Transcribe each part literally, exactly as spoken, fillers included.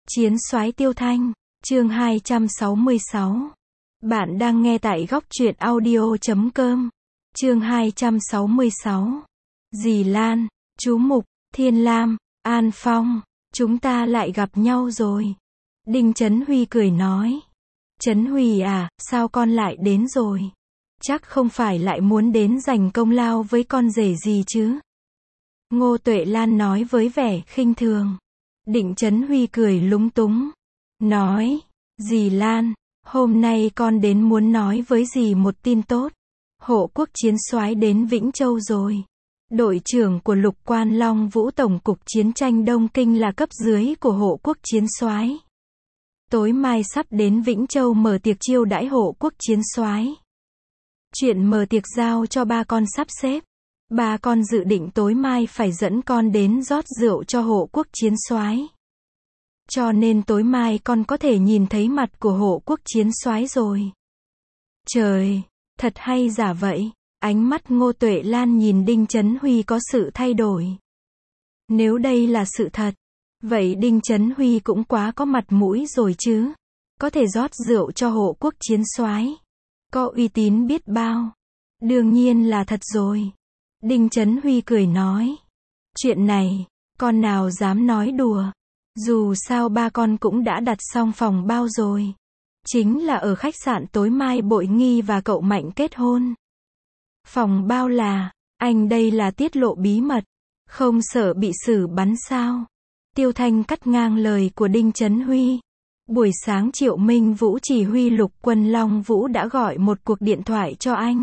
Chiến soái Tiêu Thanh, chương hai trăm sáu mươi sáu. Bạn đang nghe tại góc truyện audio chấm com. Chương hai trăm sáu mươi sáu. Dì Lan, chú Mục, Thiên Lam, An Phong, chúng ta lại gặp nhau rồi. Đinh Chấn Huy cười nói. Chấn Huy à, sao con lại đến rồi? Chắc không phải lại muốn đến giành công lao với con rể gì chứ? Ngô Tuệ Lan nói với vẻ khinh thường. Đinh Chấn Huy cười lúng túng. Nói, dì Lan, hôm nay con đến muốn nói với dì một tin tốt. Hộ quốc chiến soái đến Vĩnh Châu rồi. Đội trưởng của Lục Quan Long Vũ Tổng cục Chiến tranh Đông Kinh là cấp dưới của hộ quốc chiến soái. Tối mai sắp đến Vĩnh Châu mở tiệc chiêu đãi hộ quốc chiến soái. Chuyện mở tiệc giao cho ba con sắp xếp. Ba con dự định tối mai phải dẫn con đến rót rượu cho hộ quốc chiến soái. Cho nên tối mai con có thể nhìn thấy mặt của hộ quốc chiến soái rồi. Trời, thật hay giả vậy? Ánh mắt Ngô Tuệ Lan nhìn Đinh Chấn Huy có sự thay đổi. Nếu đây là sự thật, vậy Đinh Chấn Huy cũng quá có mặt mũi rồi chứ. Có thể rót rượu cho hộ quốc chiến soái, có uy tín biết bao. Đương nhiên là thật rồi. Đinh Chấn Huy cười nói. Chuyện này, con nào dám nói đùa. Dù sao ba con cũng đã đặt xong phòng bao rồi. Chính là ở khách sạn tối mai Bội Nghi và cậu Mạnh kết hôn. Phòng bao là, anh đây là tiết lộ bí mật. Không sợ bị xử bắn sao? Tiêu Thanh cắt ngang lời của Đinh Chấn Huy. Buổi sáng Triệu Minh Vũ chỉ huy Lục Quân Long Vũ đã gọi một cuộc điện thoại cho anh.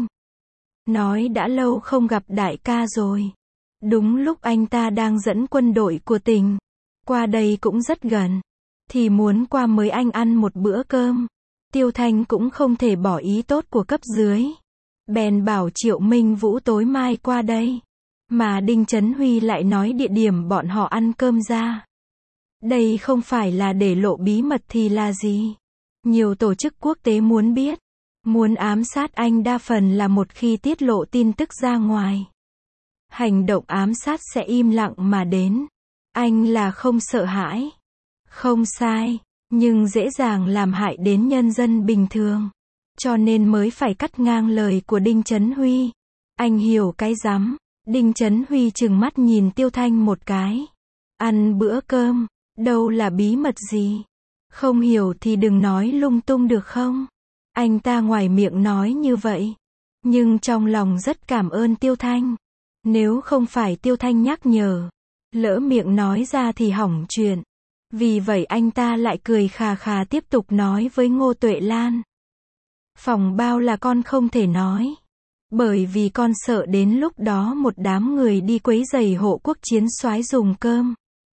Nói đã lâu không gặp đại ca rồi. Đúng lúc anh ta đang dẫn quân đội của tỉnh qua đây cũng rất gần. Thì muốn qua mời anh ăn một bữa cơm. Tiêu Thanh cũng không thể bỏ ý tốt của cấp dưới. Bèn bảo Triệu Minh Vũ tối mai qua đây. Mà Đinh Chấn Huy lại nói địa điểm bọn họ ăn cơm ra. Đây không phải là để lộ bí mật thì là gì? Nhiều tổ chức quốc tế muốn biết. Muốn ám sát anh đa phần là một khi tiết lộ tin tức ra ngoài. Hành động ám sát sẽ im lặng mà đến. Anh là không sợ hãi. Không sai, nhưng dễ dàng làm hại đến nhân dân bình thường. Cho nên mới phải cắt ngang lời của Đinh Chấn Huy. Anh hiểu cái rắm. Đinh Chấn Huy trừng mắt nhìn Tiêu Thanh một cái. Ăn bữa cơm, đâu là bí mật gì? Không hiểu thì đừng nói lung tung được không? Anh ta ngoài miệng nói như vậy, nhưng trong lòng rất cảm ơn Tiêu Thanh. Nếu không phải Tiêu Thanh nhắc nhở, lỡ miệng nói ra thì hỏng chuyện. Vì vậy anh ta lại cười khà khà tiếp tục nói với Ngô Tuệ Lan. Phòng bao là con không thể nói. Bởi vì con sợ đến lúc đó một đám người đi quấy rầy hộ quốc chiến soái dùng cơm.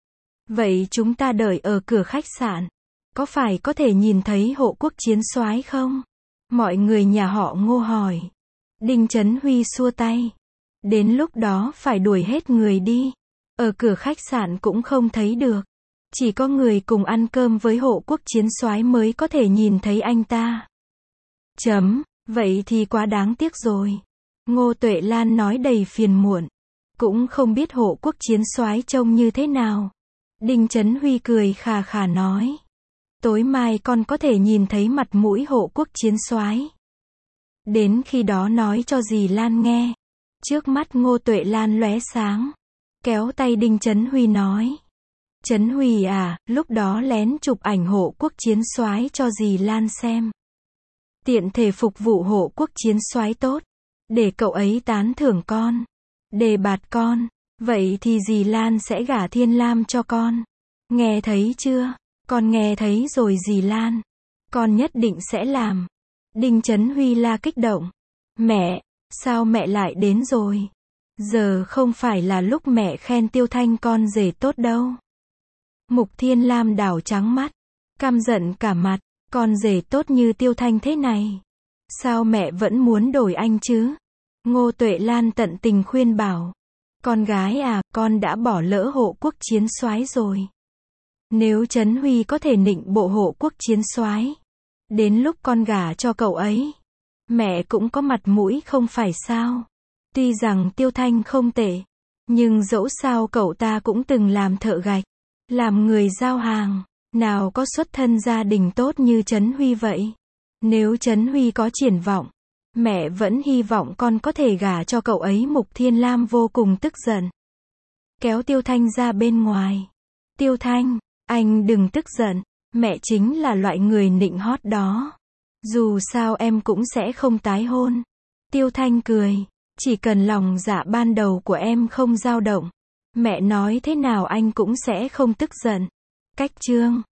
Vậy chúng ta đợi ở cửa khách sạn. Có phải có thể nhìn thấy hộ quốc chiến soái không? Mọi người nhà họ Ngô hỏi. Đinh Chấn Huy xua tay. Đến lúc đó phải đuổi hết người đi. Ở cửa khách sạn cũng không thấy được. Chỉ có người cùng ăn cơm với hộ quốc chiến soái mới có thể nhìn thấy anh ta. Chấm, vậy thì quá đáng tiếc rồi. Ngô Tuệ Lan nói đầy phiền muộn. Cũng không biết hộ quốc chiến soái trông như thế nào. Đinh Chấn Huy cười khà khà nói. Tối mai con có thể nhìn thấy mặt mũi hộ quốc chiến soái. Đến khi đó nói cho dì Lan nghe. Trước mắt Ngô Tuệ Lan lóe sáng. Kéo tay Đinh Chấn Huy nói. Chấn Huy à, lúc đó lén chụp ảnh hộ quốc chiến soái cho dì Lan xem. Tiện thể phục vụ hộ quốc chiến soái tốt. Để cậu ấy tán thưởng con. Đề bạt con. Vậy thì dì Lan sẽ gả Thiên Lam cho con. Nghe thấy chưa? Con nghe thấy rồi dì Lan. Con nhất định sẽ làm. Đinh Chấn Huy la kích động. Mẹ, sao mẹ lại đến rồi? Giờ không phải là lúc mẹ khen Tiêu Thanh con rể tốt đâu. Mục Thiên Lam đảo trắng mắt. Căm giận cả mặt. Con rể tốt như Tiêu Thanh thế này. Sao mẹ vẫn muốn đổi anh chứ? Ngô Tuệ Lan tận tình khuyên bảo. Con gái à, con đã bỏ lỡ hộ quốc chiến soái rồi. Nếu Chấn Huy có thể nịnh bộ hộ quốc chiến soái, đến lúc con gả cho cậu ấy, mẹ cũng có mặt mũi không phải sao? Tuy rằng Tiêu Thanh không tệ, nhưng dẫu sao cậu ta cũng từng làm thợ gạch, làm người giao hàng. Nào có xuất thân gia đình tốt như Trấn Huy vậy. Nếu Trấn Huy có triển vọng, mẹ vẫn hy vọng con có thể gả cho cậu ấy. Mục Thiên Lam vô cùng tức giận. Kéo Tiêu Thanh ra bên ngoài. Tiêu Thanh, anh đừng tức giận. Mẹ chính là loại người nịnh hót đó. Dù sao em cũng sẽ không tái hôn. Tiêu Thanh cười. Chỉ cần lòng dạ ban đầu của em không dao động, mẹ nói thế nào anh cũng sẽ không tức giận. Cách chương